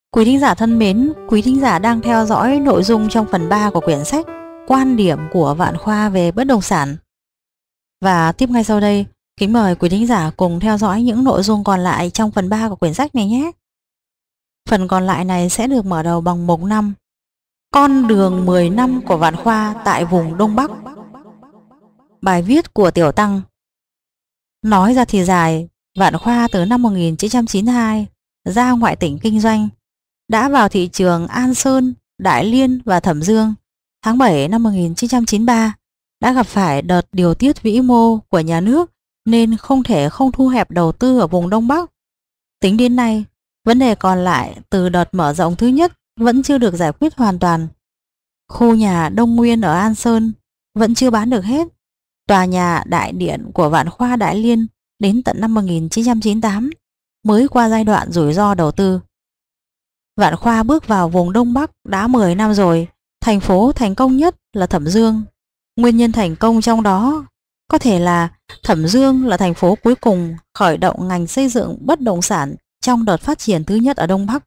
Quý thính giả thân mến, quý thính giả đang theo dõi nội dung trong phần 3 của quyển sách Quan điểm của Vạn Khoa về bất động sản. Và tiếp ngay sau đây, kính mời quý thính giả cùng theo dõi những nội dung còn lại trong phần 3 của quyển sách này nhé. Phần còn lại này sẽ được mở đầu bằng mục 5: Con đường 10 năm của Vạn Khoa tại vùng Đông Bắc. Bài viết của Tiểu Tăng. Nói ra thì dài, Vạn Khoa từ năm 1992 ra ngoại tỉnh kinh doanh, đã vào thị trường An Sơn, Đại Liên và Thẩm Dương. Tháng 7 năm 1993 đã gặp phải đợt điều tiết vĩ mô của nhà nước nên không thể không thu hẹp đầu tư ở vùng Đông Bắc. Tính đến nay, vấn đề còn lại từ đợt mở rộng thứ nhất vẫn chưa được giải quyết hoàn toàn. Khu nhà Đông Nguyên ở An Sơn vẫn chưa bán được hết. Tòa nhà đại điện của Vạn Khoa Đại Liên đến tận năm 1998 mới qua giai đoạn rủi ro đầu tư. Vạn Khoa bước vào vùng Đông Bắc đã 10 năm rồi, thành phố thành công nhất là Thẩm Dương. Nguyên nhân thành công trong đó có thể là Thẩm Dương là thành phố cuối cùng khởi động ngành xây dựng bất động sản trong đợt phát triển thứ nhất ở Đông Bắc.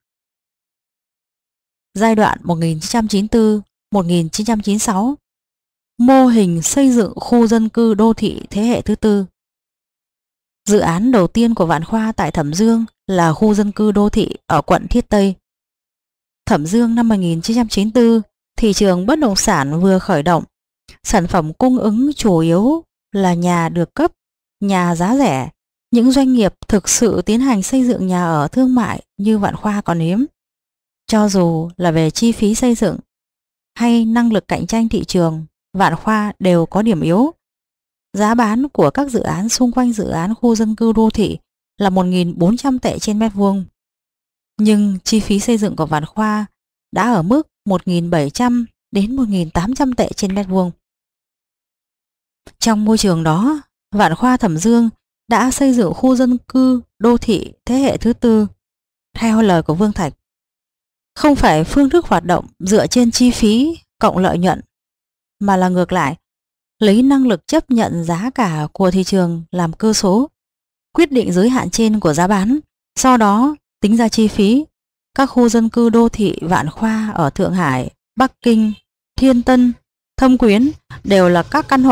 Giai đoạn 1994-1996, mô hình xây dựng khu dân cư đô thị thế hệ thứ tư. Dự án đầu tiên của Vạn Khoa tại Thẩm Dương là khu dân cư đô thị ở quận Thiết Tây. Thẩm Dương năm 1994, thị trường bất động sản vừa khởi động. Sản phẩm cung ứng chủ yếu là nhà được cấp, nhà giá rẻ. Những doanh nghiệp thực sự tiến hành xây dựng nhà ở thương mại như Vạn Khoa còn hiếm. Cho dù là về chi phí xây dựng hay năng lực cạnh tranh thị trường, Vạn Khoa đều có điểm yếu. Giá bán của các dự án xung quanh dự án khu dân cư đô thị là 1.400 tệ trên mét vuông. Nhưng chi phí xây dựng của Vạn Khoa đã ở mức 1.700 đến 1.800 tệ trên mét vuông. Trong môi trường đó, Vạn Khoa Thẩm Dương đã xây dựng khu dân cư đô thị thế hệ thứ tư. Theo lời của Vương Thạch, không phải phương thức hoạt động dựa trên chi phí cộng lợi nhuận, mà là ngược lại, lấy năng lực chấp nhận giá cả của thị trường làm cơ số, quyết định giới hạn trên của giá bán, sau đó tính ra chi phí. Các khu dân cư đô thị Vạn Khoa ở Thượng Hải, Bắc Kinh, Thiên Tân, Thâm Quyến đều là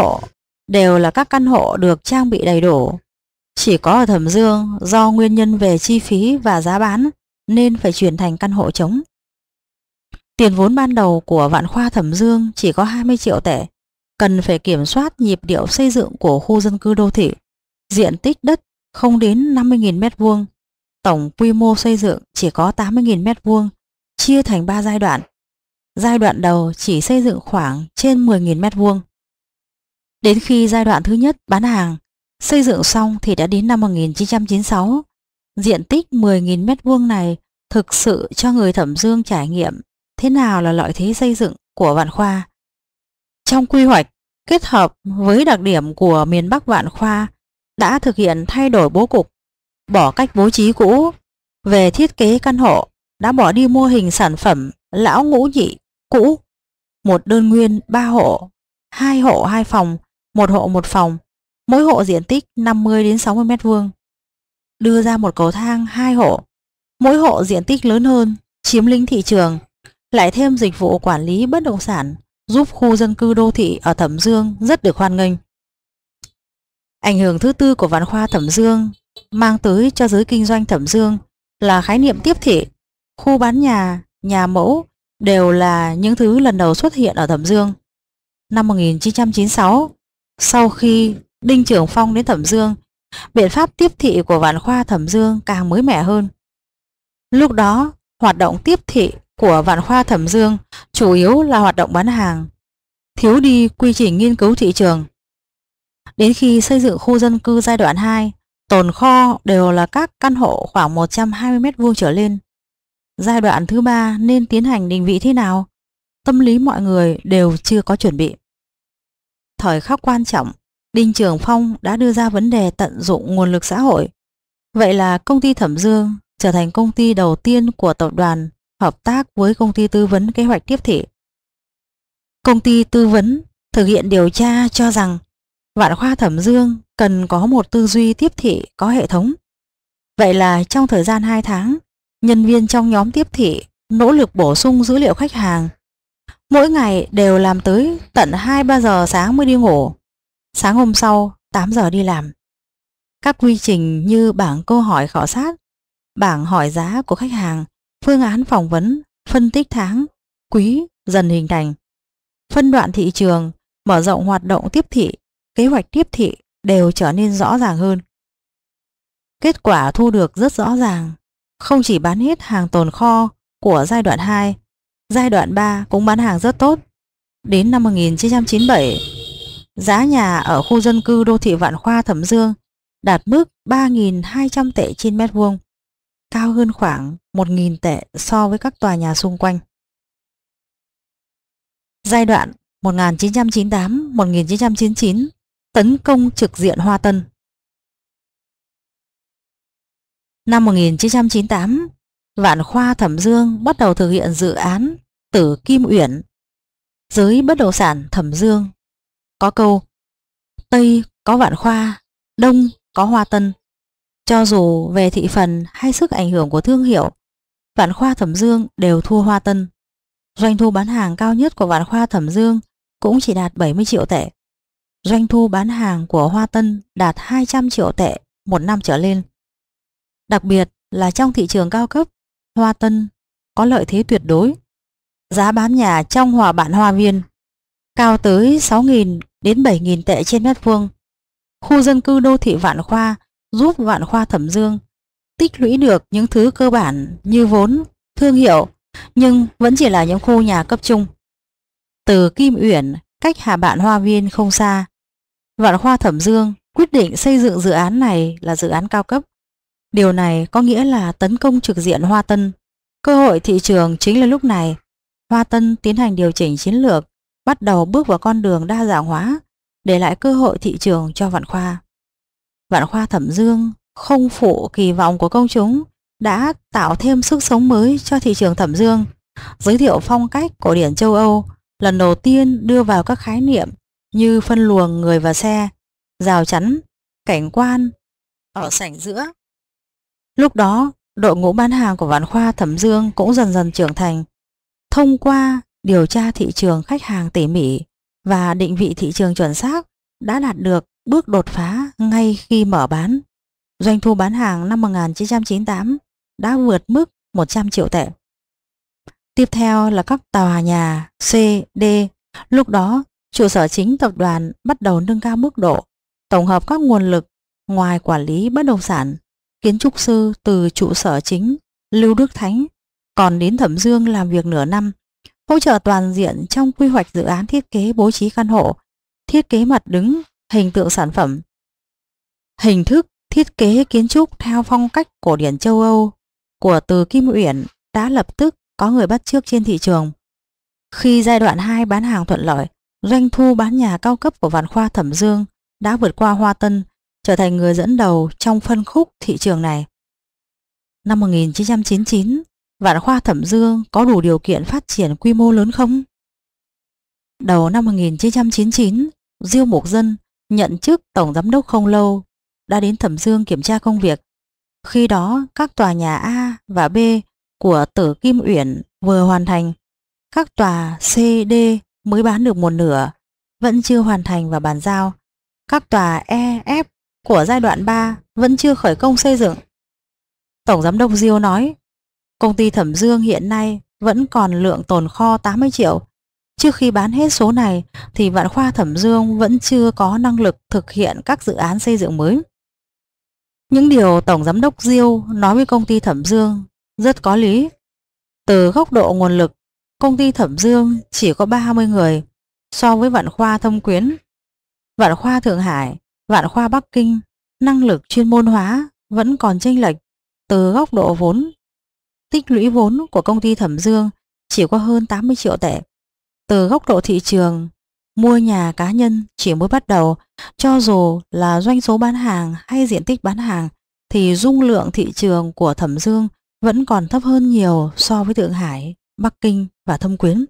các căn hộ được trang bị đầy đủ. Chỉ có ở Thẩm Dương do nguyên nhân về chi phí và giá bán nên phải chuyển thành căn hộ trống. Tiền vốn ban đầu của Vạn Khoa Thẩm Dương chỉ có 20 triệu tệ, cần phải kiểm soát nhịp điệu xây dựng của khu dân cư đô thị. Diện tích đất không đến 50.000 mét vuông, tổng quy mô xây dựng chỉ có 80.000 mét vuông, chia thành 3 giai đoạn. Giai đoạn đầu chỉ xây dựng khoảng trên 10.000 mét vuông. Đến khi giai đoạn thứ nhất bán hàng, xây dựng xong thì đã đến năm 1996. Diện tích 10.000 mét vuông này thực sự cho người Thẩm Dương trải nghiệm thế nào là lợi thế xây dựng của Vạn Khoa. Trong quy hoạch, kết hợp với đặc điểm của miền Bắc, Vạn Khoa đã thực hiện thay đổi bố cục, bỏ cách bố trí cũ. Về thiết kế căn hộ, đã bỏ đi mô hình sản phẩm lão ngũ nhị cũ, một đơn nguyên 3 hộ, 2 hộ 2 phòng, 1 hộ 1 phòng, mỗi hộ diện tích 50 đến 60 mét vuông. Đưa ra một cầu thang 2 hộ, mỗi hộ diện tích lớn hơn, chiếm lĩnh thị trường, lại thêm dịch vụ quản lý bất động sản, giúp khu dân cư đô thị ở Thẩm Dương rất được hoan nghênh. Ảnh hưởng thứ tư của Vạn Khoa Thẩm Dương mang tới cho giới kinh doanh Thẩm Dương là khái niệm tiếp thị. Khu bán nhà, nhà mẫu đều là những thứ lần đầu xuất hiện ở Thẩm Dương. Năm 1996, sau khi Đinh Trường Phong đến Thẩm Dương, biện pháp tiếp thị của Vạn Khoa Thẩm Dương càng mới mẻ hơn. Lúc đó, hoạt động tiếp thị của Vạn Khoa Thẩm Dương chủ yếu là hoạt động bán hàng, thiếu đi quy trình nghiên cứu thị trường. Đến khi xây dựng khu dân cư giai đoạn 2, tồn kho đều là các căn hộ khoảng 120 mét vuông trở lên. Giai đoạn thứ 3 nên tiến hành định vị thế nào? Tâm lý mọi người đều chưa có chuẩn bị. Thời khắc quan trọng, Đinh Trường Phong đã đưa ra vấn đề tận dụng nguồn lực xã hội. Vậy là công ty Thẩm Dương trở thành công ty đầu tiên của tập đoàn hợp tác với công ty tư vấn kế hoạch tiếp thị. Công ty tư vấn thực hiện điều tra cho rằng Vạn Khoa Thẩm Dương cần có một tư duy tiếp thị có hệ thống. Vậy là trong thời gian 2 tháng, Nhân viên trong nhóm tiếp thị nỗ lực bổ sung dữ liệu khách hàng. Mỗi ngày đều làm tới tận 2-3 giờ sáng mới đi ngủ. Sáng hôm sau 8 giờ đi làm. Các quy trình như bảng câu hỏi khảo sát, bảng hỏi giá của khách hàng, phương án phỏng vấn, phân tích tháng, quý dần hình thành. Phân đoạn thị trường, mở rộng hoạt động tiếp thị, kế hoạch tiếp thị đều trở nên rõ ràng hơn. Kết quả thu được rất rõ ràng. Không chỉ bán hết hàng tồn kho của giai đoạn 2, giai đoạn 3 cũng bán hàng rất tốt. Đến năm 1997, giá nhà ở khu dân cư đô thị Vạn Khoa Thẩm Dương đạt mức 3.200 tệ trên mét vuông, cao hơn khoảng 1.000 tệ so với các tòa nhà xung quanh. Giai đoạn 1998-1999, tấn công trực diện Hoa Tân. Năm 1998, Vạn Khoa Thẩm Dương bắt đầu thực hiện dự án Tử Kim Uyển. Giới bất động sản Thẩm Dương có câu Tây có Vạn Khoa, Đông có Hoa Tân. Cho dù về thị phần hay sức ảnh hưởng của thương hiệu, Vạn Khoa Thẩm Dương đều thua Hoa Tân. Doanh thu bán hàng cao nhất của Vạn Khoa Thẩm Dương cũng chỉ đạt 70 triệu tệ. Doanh thu bán hàng của Hoa Tân đạt 200 triệu tệ một năm trở lên. Đặc biệt là trong thị trường cao cấp, Hoa Tân có lợi thế tuyệt đối. Giá bán nhà trong Hòa Bạn Hoa Viên cao tới 6.000 đến 7.000 tệ trên mét vuông. Khu dân cư đô thị Vạn Khoa giúp Vạn Khoa Thẩm Dương tích lũy được những thứ cơ bản như vốn, thương hiệu, nhưng vẫn chỉ là những khu nhà cấp trung. Từ Kim Uyển cách Hà Bạn Hoa Viên không xa, Vạn Khoa Thẩm Dương quyết định xây dựng dự án này là dự án cao cấp. Điều này có nghĩa là tấn công trực diện Hoa Tân. Cơ hội thị trường chính là lúc này. Hoa Tân tiến hành điều chỉnh chiến lược, bắt đầu bước vào con đường đa dạng hóa, để lại cơ hội thị trường cho Vạn Khoa. Vạn Khoa Thẩm Dương không phụ kỳ vọng của công chúng, đã tạo thêm sức sống mới cho thị trường Thẩm Dương, giới thiệu phong cách cổ điển châu Âu, lần đầu tiên đưa vào các khái niệm như phân luồng người và xe, rào chắn, cảnh quan ở sảnh giữa. Lúc đó, đội ngũ bán hàng của Vạn Khoa Thẩm Dương cũng dần dần trưởng thành. Thông qua điều tra thị trường khách hàng tỉ mỉ và định vị thị trường chuẩn xác, đã đạt được bước đột phá ngay khi mở bán. Doanh thu bán hàng năm 1998 đã vượt mức 100 triệu tệ. Tiếp theo là các tòa nhà C, D. Lúc đó, trụ sở chính tập đoàn bắt đầu nâng cao mức độ, tổng hợp các nguồn lực ngoài quản lý bất động sản. Kiến trúc sư từ trụ sở chính Lưu Đức Thánh còn đến Thẩm Dương làm việc nửa năm, hỗ trợ toàn diện trong quy hoạch dự án, thiết kế bố trí căn hộ, thiết kế mặt đứng, hình tượng sản phẩm. Hình thức thiết kế kiến trúc theo phong cách cổ điển châu Âu của Từ Kim Uyển đã lập tức có người bắt chước trên thị trường. Khi giai đoạn 2 bán hàng thuận lợi, doanh thu bán nhà cao cấp của Vạn Khoa Thẩm Dương đã vượt qua Hoa Tân, trở thành người dẫn đầu trong phân khúc thị trường này. Năm 1999, Vạn Khoa Thẩm Dương có đủ điều kiện phát triển quy mô lớn không? Đầu năm 1999, Diêu Mục Dân nhận chức tổng giám đốc không lâu đã đến Thẩm Dương kiểm tra công việc. Khi đó, các tòa nhà A và B của Tử Kim Uyển vừa hoàn thành. Các tòa C, D mới bán được một nửa, vẫn chưa hoàn thành và bàn giao. Các tòa E, F của giai đoạn 3 vẫn chưa khởi công xây dựng. Tổng giám đốc Diêu nói, công ty Thẩm Dương hiện nay vẫn còn lượng tồn kho 80 triệu. Trước khi bán hết số này thì Vạn Khoa Thẩm Dương vẫn chưa có năng lực thực hiện các dự án xây dựng mới. Những điều Tổng giám đốc Diêu nói với công ty Thẩm Dương rất có lý. Từ góc độ nguồn lực, công ty Thẩm Dương chỉ có 30 người so với Vạn Khoa Thâm Quyến, Vạn Khoa Thượng Hải, Vạn Khoa Bắc Kinh. Năng lực chuyên môn hóa vẫn còn chênh lệch. Từ góc độ vốn, tích lũy vốn của công ty Thẩm Dương chỉ có hơn 80 triệu tệ. Từ góc độ thị trường, mua nhà cá nhân chỉ mới bắt đầu. Cho dù là doanh số bán hàng hay diện tích bán hàng thì dung lượng thị trường của Thẩm Dương vẫn còn thấp hơn nhiều so với Thượng Hải, Bắc Kinh và Thâm Quyến.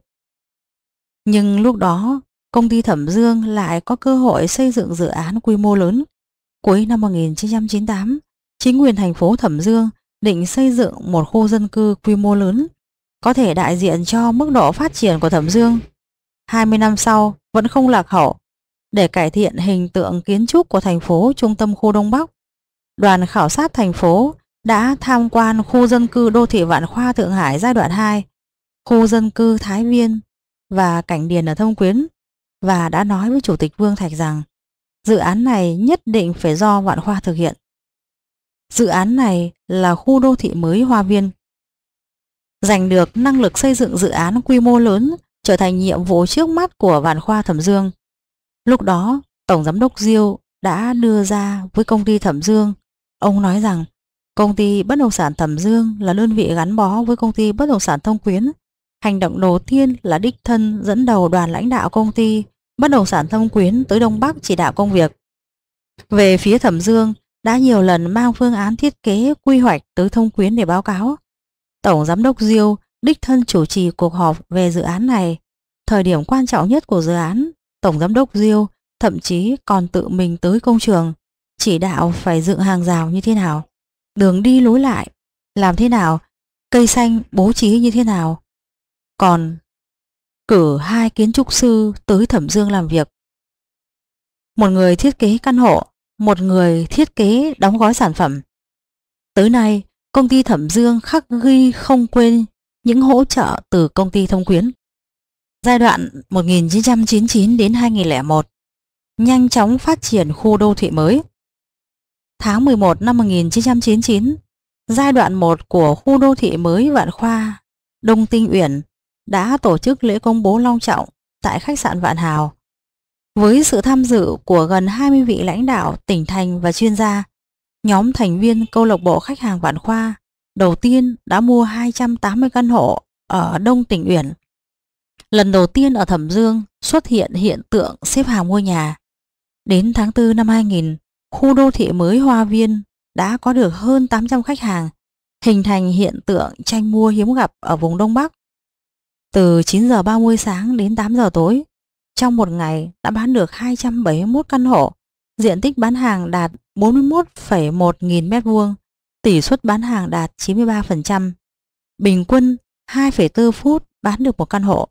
Nhưng lúc đó, công ty Thẩm Dương lại có cơ hội xây dựng dự án quy mô lớn. Cuối năm 1998, chính quyền thành phố Thẩm Dương định xây dựng một khu dân cư quy mô lớn, có thể đại diện cho mức độ phát triển của Thẩm Dương 20 năm sau vẫn không lạc hậu. Để cải thiện hình tượng kiến trúc của thành phố trung tâm khu Đông Bắc, đoàn khảo sát thành phố đã tham quan khu dân cư đô thị Vạn Khoa Thượng Hải giai đoạn 2, khu dân cư Thái Viên và Cảnh Điền ở Thâm Quyến, và đã nói với Chủ tịch Vương Thạch rằng dự án này nhất định phải do Vạn Khoa thực hiện. Dự án này là khu đô thị mới Hoa Viên. Giành được năng lực xây dựng dự án quy mô lớn trở thành nhiệm vụ trước mắt của Vạn Khoa Thẩm Dương. Lúc đó, Tổng Giám đốc Diêu đã đưa ra với công ty Thẩm Dương. Ông nói rằng công ty bất động sản Thẩm Dương là đơn vị gắn bó với công ty bất động sản Thông Quyến. Hành động đầu tiên là đích thân dẫn đầu đoàn lãnh đạo công ty bất động sản Thông Quyến tới Đông Bắc chỉ đạo công việc. Về phía Thẩm Dương đã nhiều lần mang phương án thiết kế quy hoạch tới Thông Quyến để báo cáo. Tổng Giám đốc Diêu đích thân chủ trì cuộc họp về dự án này. Thời điểm quan trọng nhất của dự án, Tổng Giám đốc Diêu thậm chí còn tự mình tới công trường, chỉ đạo phải dựng hàng rào như thế nào, đường đi lối lại làm thế nào, cây xanh bố trí như thế nào. Còn cử 2 kiến trúc sư tới Thẩm Dương làm việc. Một người thiết kế căn hộ, một người thiết kế đóng gói sản phẩm. Tới nay, công ty Thẩm Dương khắc ghi không quên những hỗ trợ từ công ty Thông Quyến. Giai đoạn 1999 đến 2001, nhanh chóng phát triển khu đô thị mới. Tháng 11 năm 1999, giai đoạn 1 của khu đô thị mới Vạn Khoa, Đông Tinh Uyển đã tổ chức lễ công bố long trọng tại khách sạn Vạn Hào. Với sự tham dự của gần 20 vị lãnh đạo tỉnh thành và chuyên gia, nhóm thành viên câu lạc bộ khách hàng Vạn Khoa đầu tiên đã mua 280 căn hộ ở Đông Tỉnh Uyển. Lần đầu tiên ở Thẩm Dương xuất hiện hiện tượng xếp hàng mua nhà. Đến tháng 4 năm 2000, khu đô thị mới Hoa Viên đã có được hơn 800 khách hàng, hình thành hiện tượng tranh mua hiếm gặp ở vùng Đông Bắc. Từ 9 giờ 30 sáng đến 8 giờ tối, trong một ngày đã bán được 271 căn hộ, diện tích bán hàng đạt 41,1 nghìn m², tỷ suất bán hàng đạt 93%, bình quân 2,4 phút bán được một căn hộ.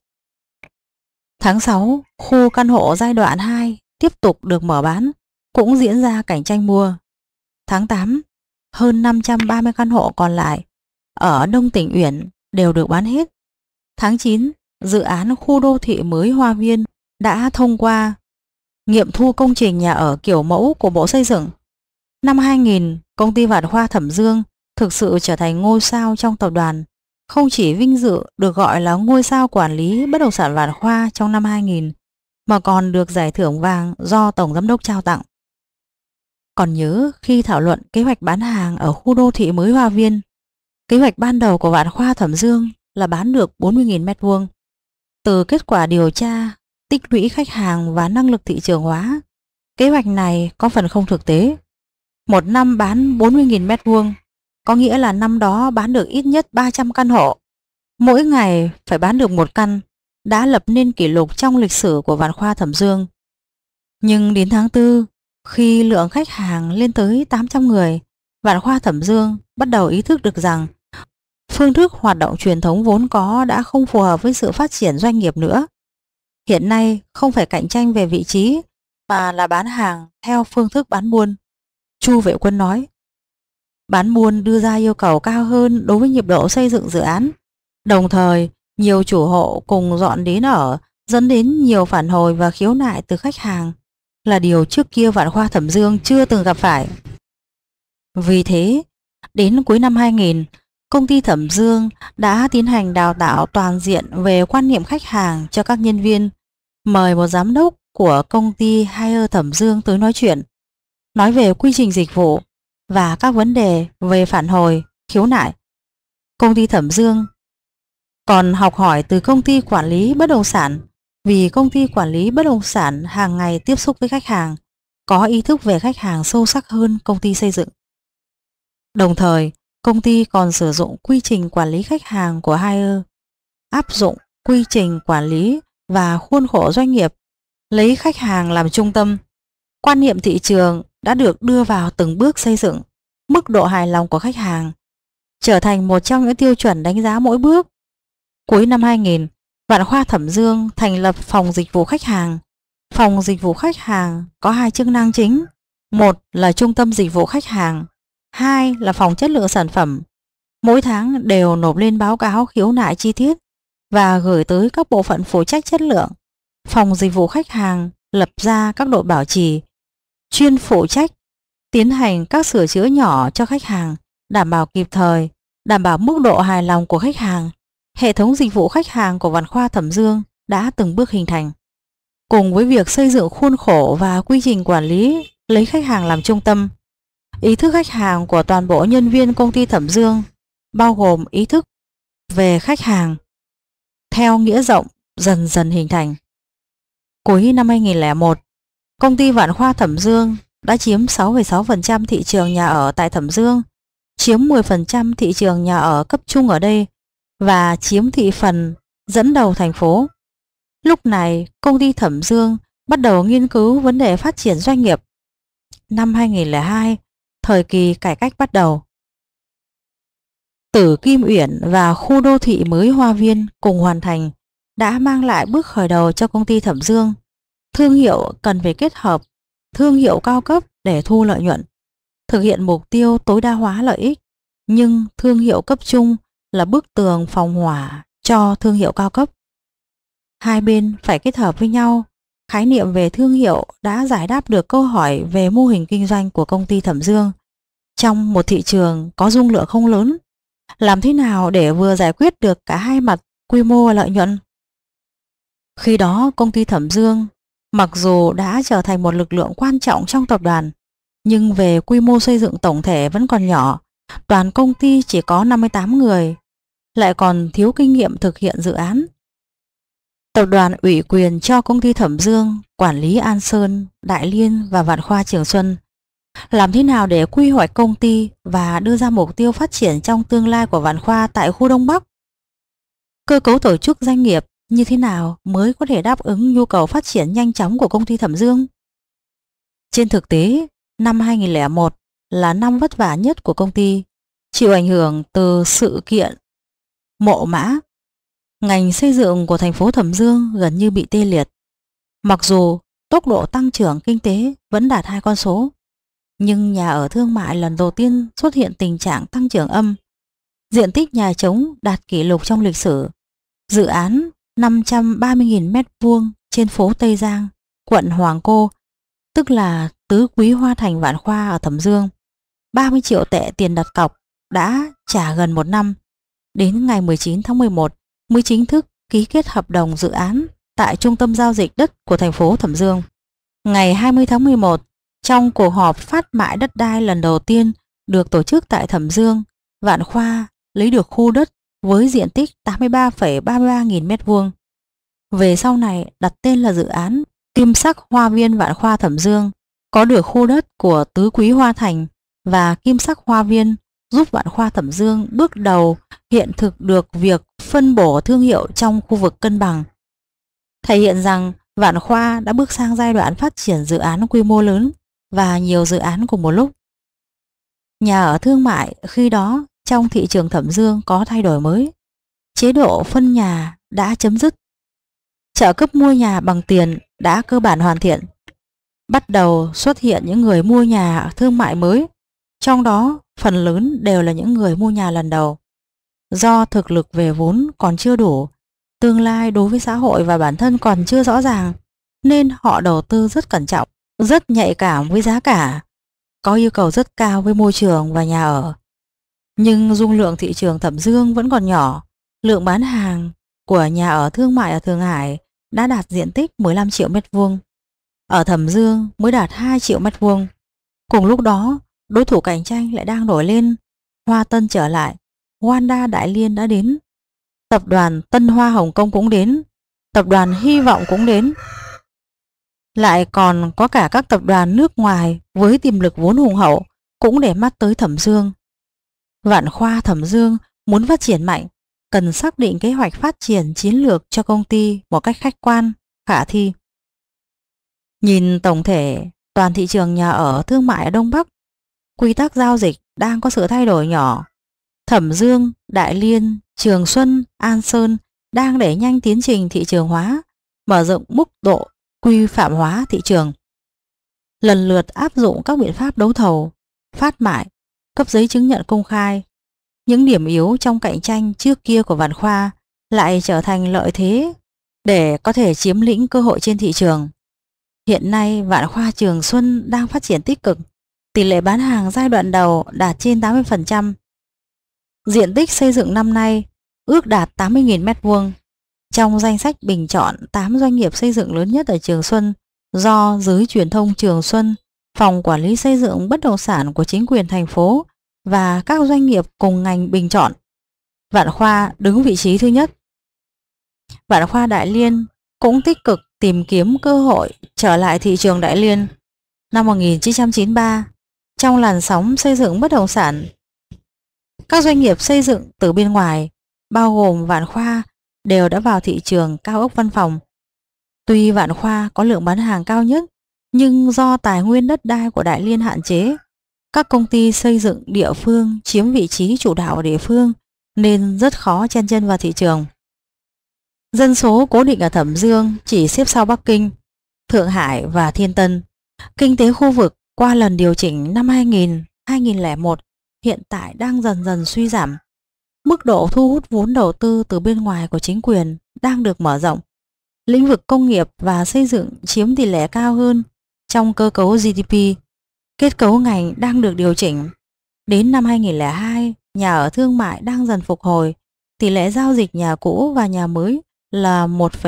Tháng 6, khu căn hộ giai đoạn 2 tiếp tục được mở bán, cũng diễn ra cảnh tranh mua. Tháng 8, hơn 530 căn hộ còn lại ở Đông Tỉnh Uyển đều được bán hết. Tháng 9, dự án khu đô thị mới Hoa Viên đã thông qua nghiệm thu công trình nhà ở kiểu mẫu của Bộ Xây dựng. Năm 2000, công ty Vạn Khoa Thẩm Dương thực sự trở thành ngôi sao trong tập đoàn, không chỉ vinh dự được gọi là ngôi sao quản lý bất động sản Vạn Khoa trong năm 2000, mà còn được giải thưởng vàng do Tổng Giám đốc trao tặng. Còn nhớ khi thảo luận kế hoạch bán hàng ở khu đô thị mới Hoa Viên, kế hoạch ban đầu của Vạn Khoa Thẩm Dương là bán được 40.000 m². Từ kết quả điều tra, tích lũy khách hàng và năng lực thị trường hóa, kế hoạch này có phần không thực tế. Một năm bán 40.000 m², có nghĩa là năm đó bán được ít nhất 300 căn hộ. Mỗi ngày phải bán được một căn, đã lập nên kỷ lục trong lịch sử của Vạn Khoa Thẩm Dương. Nhưng đến tháng 4, khi lượng khách hàng lên tới 800 người, Vạn Khoa Thẩm Dương bắt đầu ý thức được rằng phương thức hoạt động truyền thống vốn có đã không phù hợp với sự phát triển doanh nghiệp nữa. Hiện nay không phải cạnh tranh về vị trí, mà là bán hàng theo phương thức bán buôn. Chu Vệ Quân nói, bán buôn đưa ra yêu cầu cao hơn đối với nhịp độ xây dựng dự án. Đồng thời, nhiều chủ hộ cùng dọn đến ở, dẫn đến nhiều phản hồi và khiếu nại từ khách hàng, là điều trước kia Vạn Khoa Thẩm Dương chưa từng gặp phải. Vì thế, đến cuối năm 2000, công ty Thẩm Dương đã tiến hành đào tạo toàn diện về quan niệm khách hàng cho các nhân viên, mời một giám đốc của công ty Haier Thẩm Dương tới nói chuyện, nói về quy trình dịch vụ và các vấn đề về phản hồi, khiếu nại. Công ty Thẩm Dương còn học hỏi từ công ty quản lý bất động sản, vì công ty quản lý bất động sản hàng ngày tiếp xúc với khách hàng, có ý thức về khách hàng sâu sắc hơn công ty xây dựng. Đồng thời, công ty còn sử dụng quy trình quản lý khách hàng của Haier, áp dụng quy trình quản lý và khuôn khổ doanh nghiệp, lấy khách hàng làm trung tâm. Quan niệm thị trường đã được đưa vào từng bước xây dựng. Mức độ hài lòng của khách hàng trở thành một trong những tiêu chuẩn đánh giá mỗi bước. Cuối năm 2000, Vạn Khoa Thẩm Dương thành lập phòng dịch vụ khách hàng. Phòng dịch vụ khách hàng có hai chức năng chính. Một là trung tâm dịch vụ khách hàng, hai là phòng chất lượng sản phẩm. Mỗi tháng đều nộp lên báo cáo khiếu nại chi tiết và gửi tới các bộ phận phụ trách chất lượng. Phòng dịch vụ khách hàng lập ra các đội bảo trì, chuyên phụ trách tiến hành các sửa chữa nhỏ cho khách hàng, đảm bảo kịp thời, đảm bảo mức độ hài lòng của khách hàng. Hệ thống dịch vụ khách hàng của Vạn Khoa Thẩm Dương đã từng bước hình thành. Cùng với việc xây dựng khuôn khổ và quy trình quản lý lấy khách hàng làm trung tâm, ý thức khách hàng của toàn bộ nhân viên công ty Thẩm Dương, bao gồm ý thức về khách hàng theo nghĩa rộng, dần dần hình thành. Cuối năm 2001, công ty Vạn Khoa Thẩm Dương đã chiếm 6,6% thị trường nhà ở tại Thẩm Dương, chiếm 10% thị trường nhà ở cấp trung ở đây và chiếm thị phần dẫn đầu thành phố. Lúc này, công ty Thẩm Dương bắt đầu nghiên cứu vấn đề phát triển doanh nghiệp. Năm 2002, thời kỳ cải cách bắt đầu. Tử Kim Uyển và khu đô thị mới Hoa Viên cùng hoàn thành đã mang lại bước khởi đầu cho công ty Thẩm Dương. Thương hiệu cần phải kết hợp thương hiệu cao cấp để thu lợi nhuận, thực hiện mục tiêu tối đa hóa lợi ích, nhưng thương hiệu cấp trung là bức tường phòng hỏa cho thương hiệu cao cấp. Hai bên phải kết hợp với nhau. Khái niệm về thương hiệu đã giải đáp được câu hỏi về mô hình kinh doanh của công ty Thẩm Dương. Trong một thị trường có dung lượng không lớn, làm thế nào để vừa giải quyết được cả hai mặt quy mô và lợi nhuận? Khi đó công ty Thẩm Dương mặc dù đã trở thành một lực lượng quan trọng trong tập đoàn, nhưng về quy mô xây dựng tổng thể vẫn còn nhỏ. Toàn công ty chỉ có 58 người, lại còn thiếu kinh nghiệm thực hiện dự án. Tập đoàn ủy quyền cho công ty Thẩm Dương quản lý An Sơn, Đại Liên và Vạn Khoa Trường Xuân. Làm thế nào để quy hoạch công ty và đưa ra mục tiêu phát triển trong tương lai của Vạn Khoa tại khu Đông Bắc? Cơ cấu tổ chức doanh nghiệp như thế nào mới có thể đáp ứng nhu cầu phát triển nhanh chóng của công ty Thẩm Dương? Trên thực tế, năm 2001 là năm vất vả nhất của công ty, chịu ảnh hưởng từ sự kiện Mộ Mã. Ngành xây dựng của thành phố Thẩm Dương gần như bị tê liệt. Mặc dù tốc độ tăng trưởng kinh tế vẫn đạt hai con số, nhưng nhà ở thương mại lần đầu tiên xuất hiện tình trạng tăng trưởng âm. Diện tích nhà trống đạt kỷ lục trong lịch sử. Dự án 530.000 m² trên phố Tây Giang, quận Hoàng Cô, tức là tứ quý Hoa Thành Vạn Khoa ở Thẩm Dương. 30 triệu tệ tiền đặt cọc đã trả gần một năm. Đến ngày 19 tháng 11 mới chính thức ký kết hợp đồng dự án tại Trung tâm Giao dịch Đất của thành phố Thẩm Dương. Ngày 20 tháng 11, trong cuộc họp phát mại đất đai lần đầu tiên được tổ chức tại Thẩm Dương, Vạn Khoa lấy được khu đất với diện tích 83,33 nghìn m². Về sau này đặt tên là dự án Kim Sắc Hoa Viên Vạn Khoa Thẩm Dương, có được khu đất của tứ quý Hoa Thành và Kim Sắc Hoa Viên giúp Vạn Khoa Thẩm Dương bước đầu hiện thực được việc phân bổ thương hiệu trong khu vực cân bằng, thể hiện rằng Vạn Khoa đã bước sang giai đoạn phát triển dự án quy mô lớn và nhiều dự án cùng một lúc. Nhà ở thương mại khi đó trong thị trường Thẩm Dương có thay đổi mới. Chế độ phân nhà đã chấm dứt. Trợ cấp mua nhà bằng tiền đã cơ bản hoàn thiện. Bắt đầu xuất hiện những người mua nhà thương mại mới, trong đó phần lớn đều là những người mua nhà lần đầu. Do thực lực về vốn còn chưa đủ, tương lai đối với xã hội và bản thân còn chưa rõ ràng, nên họ đầu tư rất cẩn trọng, rất nhạy cảm với giá cả, có yêu cầu rất cao với môi trường và nhà ở. Nhưng dung lượng thị trường Thẩm Dương vẫn còn nhỏ. Lượng bán hàng của nhà ở thương mại ở Thượng Hải đã đạt diện tích 15 triệu m². Ở Thẩm Dương mới đạt 2 triệu m². Cùng lúc đó, đối thủ cạnh tranh lại đang nổi lên. Hoa Tân trở lại, Wanda Đại Liên đã đến, tập đoàn Tân Hoa Hồng Kông cũng đến, tập đoàn Hy Vọng cũng đến. Lại còn có cả các tập đoàn nước ngoài với tiềm lực vốn hùng hậu cũng để mắt tới Thẩm Dương. Vạn Khoa Thẩm Dương muốn phát triển mạnh, cần xác định kế hoạch phát triển chiến lược cho công ty một cách khách quan, khả thi. Nhìn tổng thể toàn thị trường nhà ở thương mại ở Đông Bắc, quy tắc giao dịch đang có sự thay đổi nhỏ. Thẩm Dương, Đại Liên, Trường Xuân, An Sơn đang đẩy nhanh tiến trình thị trường hóa, mở rộng mức độ quy phạm hóa thị trường, lần lượt áp dụng các biện pháp đấu thầu, phát mại, cấp giấy chứng nhận công khai. Những điểm yếu trong cạnh tranh trước kia của Vạn Khoa lại trở thành lợi thế để có thể chiếm lĩnh cơ hội trên thị trường. Hiện nay Vạn Khoa Trường Xuân đang phát triển tích cực, tỷ lệ bán hàng giai đoạn đầu đạt trên 80%. Diện tích xây dựng năm nay ước đạt 80.000 m². Trong danh sách bình chọn 8 doanh nghiệp xây dựng lớn nhất ở Trường Xuân do giới truyền thông Trường Xuân, phòng quản lý xây dựng bất động sản của chính quyền thành phố và các doanh nghiệp cùng ngành bình chọn, Vạn Khoa đứng vị trí thứ nhất. Vạn Khoa Đại Liên cũng tích cực tìm kiếm cơ hội trở lại thị trường Đại Liên. Năm 1993, trong làn sóng xây dựng bất động sản, các doanh nghiệp xây dựng từ bên ngoài, bao gồm Vạn Khoa, đều đã vào thị trường cao ốc văn phòng. Tuy Vạn Khoa có lượng bán hàng cao nhất, nhưng do tài nguyên đất đai của Đại Liên hạn chế, các công ty xây dựng địa phương chiếm vị trí chủ đạo ở địa phương nên rất khó chen chân vào thị trường. Dân số cố định ở Thẩm Dương chỉ xếp sau Bắc Kinh, Thượng Hải và Thiên Tân. Kinh tế khu vực qua lần điều chỉnh năm 2000, 2001 hiện tại đang dần dần suy giảm. Mức độ thu hút vốn đầu tư từ bên ngoài của chính quyền đang được mở rộng. Lĩnh vực công nghiệp và xây dựng chiếm tỷ lệ cao hơn trong cơ cấu GDP. Kết cấu ngành đang được điều chỉnh. Đến năm 2002, nhà ở thương mại đang dần phục hồi. Tỷ lệ giao dịch nhà cũ và nhà mới là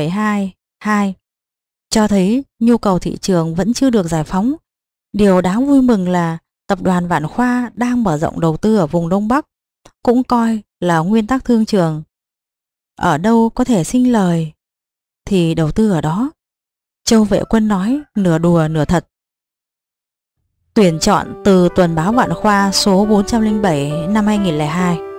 1,22, cho thấy nhu cầu thị trường vẫn chưa được giải phóng. Điều đáng vui mừng là tập đoàn Vạn Khoa đang mở rộng đầu tư ở vùng Đông Bắc, cũng coi là nguyên tắc thương trường. Ở đâu có thể sinh lời thì đầu tư ở đó. Châu Vệ Quân nói nửa đùa nửa thật. Tuyển chọn từ tuần báo Vạn Khoa số 407 năm 2002.